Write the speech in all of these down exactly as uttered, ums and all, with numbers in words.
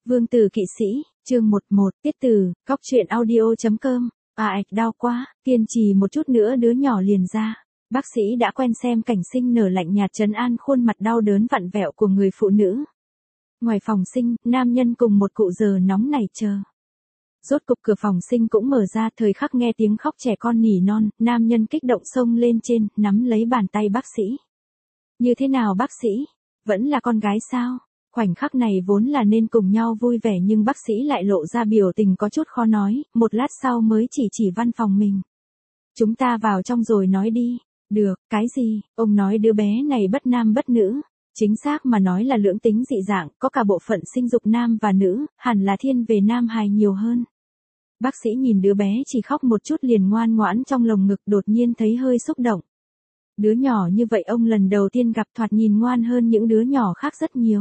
Vương tử kỵ sĩ, chương một một, tiết từ, cóc truyện audio.com, à ạch đau quá, kiên trì một chút nữa đứa nhỏ liền ra. Bác sĩ đã quen xem cảnh sinh nở lạnh nhạt trấn an khuôn mặt đau đớn vặn vẹo của người phụ nữ. Ngoài phòng sinh, nam nhân cùng một cụ giờ nóng này chờ. Rốt cục cửa phòng sinh cũng mở ra, thời khắc nghe tiếng khóc trẻ con nỉ non, nam nhân kích động xông lên trên, nắm lấy bàn tay bác sĩ. Như thế nào bác sĩ? Vẫn là con gái sao? Khoảnh khắc này vốn là nên cùng nhau vui vẻ nhưng bác sĩ lại lộ ra biểu tình có chút khó nói, một lát sau mới chỉ chỉ văn phòng mình. Chúng ta vào trong rồi nói đi. Được, cái gì? Ông nói đứa bé này bất nam bất nữ. Chính xác mà nói là lưỡng tính dị dạng, có cả bộ phận sinh dục nam và nữ, hẳn là thiên về nam hài nhiều hơn. Bác sĩ nhìn đứa bé chỉ khóc một chút liền ngoan ngoãn trong lồng ngực, đột nhiên thấy hơi xúc động. Đứa nhỏ như vậy ông lần đầu tiên gặp, thoạt nhìn ngoan hơn những đứa nhỏ khác rất nhiều.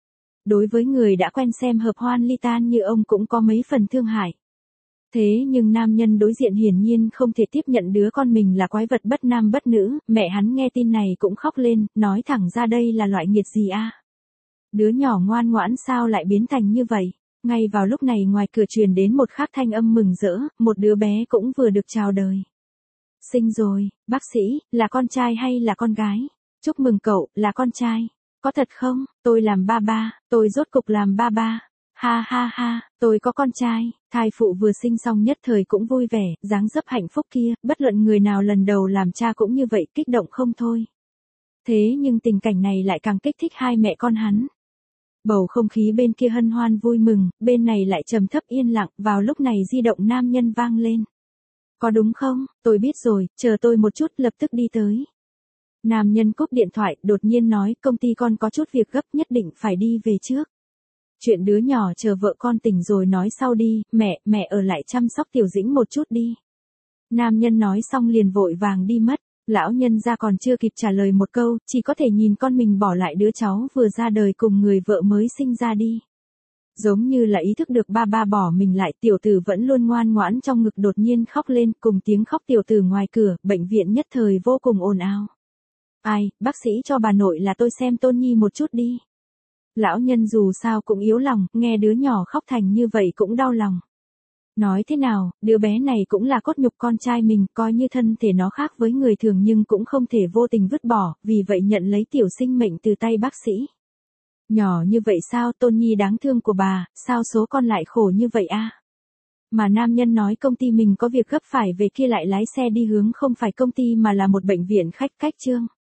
Đối với người đã quen xem hợp hoan ly tan như ông cũng có mấy phần thương hại. Thế nhưng nam nhân đối diện hiển nhiên không thể tiếp nhận đứa con mình là quái vật bất nam bất nữ, mẹ hắn nghe tin này cũng khóc lên, nói thẳng ra đây là loại nghiệt gì a? Đứa nhỏ ngoan ngoãn sao lại biến thành như vậy? Ngay vào lúc này ngoài cửa truyền đến một khác thanh âm mừng rỡ, một đứa bé cũng vừa được chào đời. Sinh rồi, bác sĩ, là con trai hay là con gái? Chúc mừng cậu, là con trai. Có thật không? Tôi làm ba ba, tôi rốt cục làm ba ba. Ha ha ha, tôi có con trai. Thai phụ vừa sinh xong nhất thời cũng vui vẻ, dáng dấp hạnh phúc kia, bất luận người nào lần đầu làm cha cũng như vậy, kích động không thôi. Thế nhưng tình cảnh này lại càng kích thích hai mẹ con hắn. Bầu không khí bên kia hân hoan vui mừng, bên này lại trầm thấp yên lặng, vào lúc này di động nam nhân vang lên. Có đúng không? Tôi biết rồi, chờ tôi một chút, lập tức đi tới. Nam nhân cúp điện thoại, đột nhiên nói, công ty con có chút việc gấp, nhất định phải đi về trước. Chuyện đứa nhỏ chờ vợ con tỉnh rồi nói sau đi, mẹ, mẹ ở lại chăm sóc Tiểu Dĩnh một chút đi. Nam nhân nói xong liền vội vàng đi mất, lão nhân ra còn chưa kịp trả lời một câu, chỉ có thể nhìn con mình bỏ lại đứa cháu vừa ra đời cùng người vợ mới sinh ra đi. Giống như là ý thức được ba ba bỏ mình lại, tiểu tử vẫn luôn ngoan ngoãn trong ngực đột nhiên khóc lên, cùng tiếng khóc tiểu tử ngoài cửa, bệnh viện nhất thời vô cùng ồn ào. Ai, bác sĩ cho bà nội là tôi xem Tôn Nhi một chút đi. Lão nhân dù sao cũng yếu lòng, nghe đứa nhỏ khóc thành như vậy cũng đau lòng. Nói thế nào, đứa bé này cũng là cốt nhục con trai mình, coi như thân thể nó khác với người thường nhưng cũng không thể vô tình vứt bỏ, vì vậy nhận lấy tiểu sinh mệnh từ tay bác sĩ. Nhỏ như vậy sao, Tôn Nhi đáng thương của bà, sao số con lại khổ như vậy a? Mà nam nhân nói công ty mình có việc gấp phải về kia lại lái xe đi hướng không phải công ty mà là một bệnh viện khách cách Trương.